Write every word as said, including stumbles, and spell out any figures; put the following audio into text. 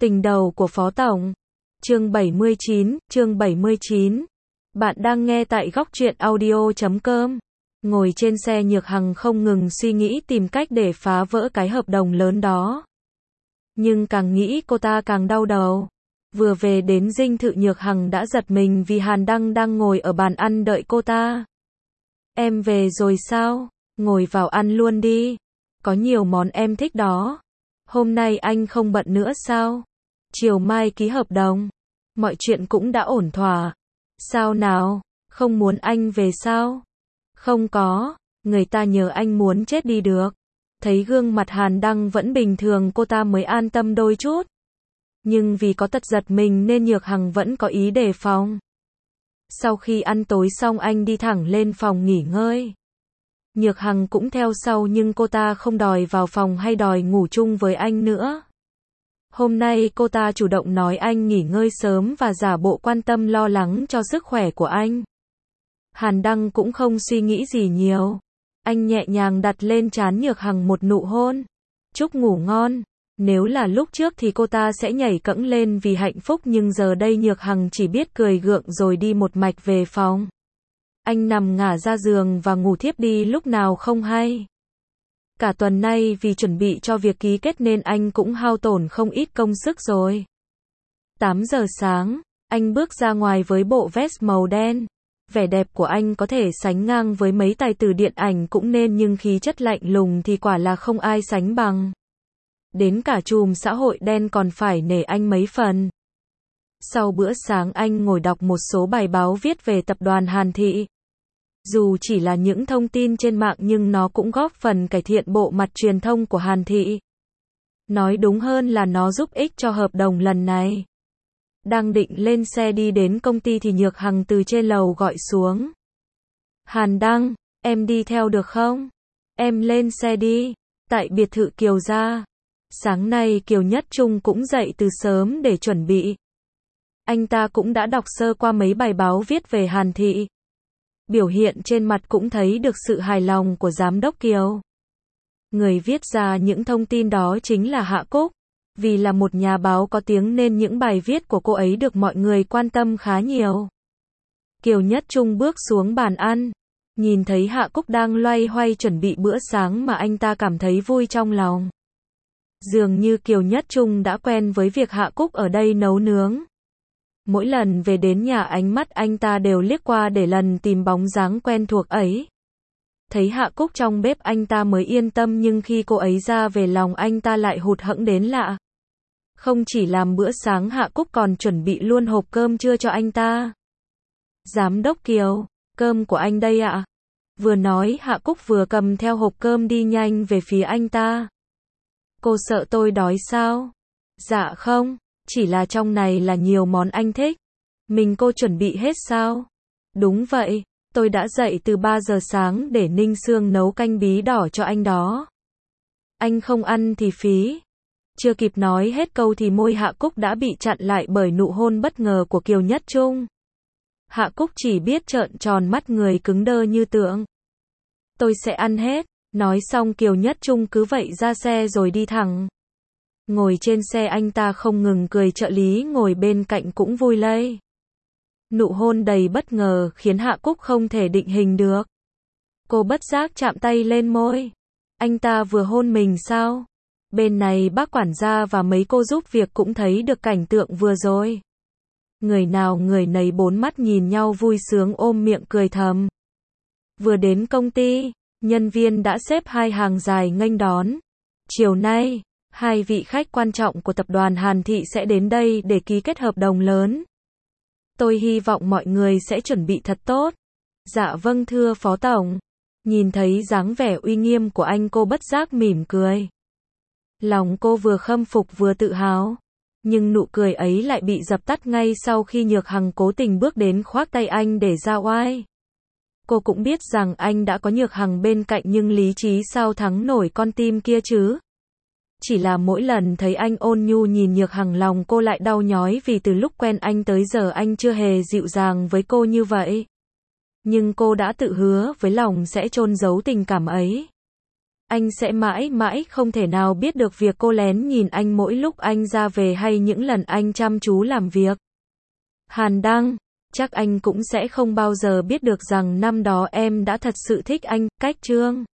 Tình đầu của Phó Tổng. Chương bảy mươi chín, chương bảy mươi chín. Bạn đang nghe tại góc truyện audio chấm com. Ngồi trên xe Nhược Hằng không ngừng suy nghĩ tìm cách để phá vỡ cái hợp đồng lớn đó. Nhưng càng nghĩ cô ta càng đau đầu. Vừa về đến dinh thự Nhược Hằng đã giật mình vì Hàn Đăng đang ngồi ở bàn ăn đợi cô ta. Em về rồi sao? Ngồi vào ăn luôn đi. Có nhiều món em thích đó. Hôm nay anh không bận nữa sao? Chiều mai ký hợp đồng. Mọi chuyện cũng đã ổn thỏa. Sao nào? Không muốn anh về sao? Không có. Người ta nhờ anh muốn chết đi được. Thấy gương mặt Hàn Đăng vẫn bình thường cô ta mới an tâm đôi chút. Nhưng vì có tật giật mình nên Nhược Hằng vẫn có ý đề phòng. Sau khi ăn tối xong anh đi thẳng lên phòng nghỉ ngơi. Nhược Hằng cũng theo sau nhưng cô ta không đòi vào phòng hay đòi ngủ chung với anh nữa. Hôm nay cô ta chủ động nói anh nghỉ ngơi sớm và giả bộ quan tâm lo lắng cho sức khỏe của anh. Hàn Đăng cũng không suy nghĩ gì nhiều. Anh nhẹ nhàng đặt lên trán Nhược Hằng một nụ hôn. Chúc ngủ ngon. Nếu là lúc trước thì cô ta sẽ nhảy cẫng lên vì hạnh phúc nhưng giờ đây Nhược Hằng chỉ biết cười gượng rồi đi một mạch về phòng. Anh nằm ngả ra giường và ngủ thiếp đi lúc nào không hay. Cả tuần nay vì chuẩn bị cho việc ký kết nên anh cũng hao tổn không ít công sức rồi. tám giờ sáng, anh bước ra ngoài với bộ vest màu đen. Vẻ đẹp của anh có thể sánh ngang với mấy tài tử điện ảnh cũng nên nhưng khí chất lạnh lùng thì quả là không ai sánh bằng. Đến cả chùm xã hội đen còn phải nể anh mấy phần. Sau bữa sáng anh ngồi đọc một số bài báo viết về tập đoàn Hàn Thị. Dù chỉ là những thông tin trên mạng nhưng nó cũng góp phần cải thiện bộ mặt truyền thông của Hàn Thị. Nói đúng hơn là nó giúp ích cho hợp đồng lần này. Đang định lên xe đi đến công ty thì Nhược Hằng từ trên lầu gọi xuống. Hàn Đăng, em đi theo được không? Em lên xe đi. Tại biệt thự Kiều gia. Sáng nay Kiều Nhất Trung cũng dậy từ sớm để chuẩn bị. Anh ta cũng đã đọc sơ qua mấy bài báo viết về Hàn Thị. Biểu hiện trên mặt cũng thấy được sự hài lòng của giám đốc Kiều. Người viết ra những thông tin đó chính là Hạ Cúc. Vì là một nhà báo có tiếng nên những bài viết của cô ấy được mọi người quan tâm khá nhiều. Kiều Nhất Trung bước xuống bàn ăn. Nhìn thấy Hạ Cúc đang loay hoay chuẩn bị bữa sáng mà anh ta cảm thấy vui trong lòng. Dường như Kiều Nhất Trung đã quen với việc Hạ Cúc ở đây nấu nướng. Mỗi lần về đến nhà ánh mắt anh ta đều liếc qua để lần tìm bóng dáng quen thuộc ấy. Thấy Hạ Cúc trong bếp anh ta mới yên tâm nhưng khi cô ấy ra về lòng anh ta lại hụt hẫng đến lạ. Không chỉ làm bữa sáng Hạ Cúc còn chuẩn bị luôn hộp cơm trưa cho anh ta. Giám đốc Kiều, cơm của anh đây ạ. Vừa nói Hạ Cúc vừa cầm theo hộp cơm đi nhanh về phía anh ta. Cô sợ tôi đói sao? Dạ không, chỉ là trong này là nhiều món anh thích. Mình cô chuẩn bị hết sao? Đúng vậy, tôi đã dậy từ ba giờ sáng để Ninh Sương nấu canh bí đỏ cho anh đó. Anh không ăn thì phí. Chưa kịp nói hết câu thì môi Hạ Cúc đã bị chặn lại bởi nụ hôn bất ngờ của Kiều Nhất Trung. Hạ Cúc chỉ biết trợn tròn mắt người cứng đơ như tượng. Tôi sẽ ăn hết. Nói xong Kiều Nhất Trung cứ vậy ra xe rồi đi thẳng. Ngồi trên xe anh ta không ngừng cười, trợ lý ngồi bên cạnh cũng vui lây. Nụ hôn đầy bất ngờ khiến Hạ Cúc không thể định hình được. Cô bất giác chạm tay lên môi. Anh ta vừa hôn mình sao? Bên này bác quản gia và mấy cô giúp việc cũng thấy được cảnh tượng vừa rồi. Người nào người nấy bốn mắt nhìn nhau vui sướng ôm miệng cười thầm. Vừa đến công ty, nhân viên đã xếp hai hàng dài nghênh đón. Chiều nay, hai vị khách quan trọng của tập đoàn Hàn Thị sẽ đến đây để ký kết hợp đồng lớn. Tôi hy vọng mọi người sẽ chuẩn bị thật tốt. Dạ vâng thưa Phó Tổng. Nhìn thấy dáng vẻ uy nghiêm của anh cô bất giác mỉm cười. Lòng cô vừa khâm phục vừa tự hào. Nhưng nụ cười ấy lại bị dập tắt ngay sau khi Nhược Hằng cố tình bước đến khoác tay anh để ra oai. Cô cũng biết rằng anh đã có Nhược Hằng bên cạnh nhưng lý trí sao thắng nổi con tim kia chứ. Chỉ là mỗi lần thấy anh ôn nhu nhìn Nhược Hằng lòng cô lại đau nhói vì từ lúc quen anh tới giờ anh chưa hề dịu dàng với cô như vậy. Nhưng cô đã tự hứa với lòng sẽ chôn giấu tình cảm ấy. anh sẽ mãi mãi không thể nào biết được việc cô lén nhìn anh mỗi lúc anh ra về hay những lần anh chăm chú làm việc. Hàn Đăng, chắc anh cũng sẽ không bao giờ biết được rằng năm đó em đã thật sự thích anh, cách Trương.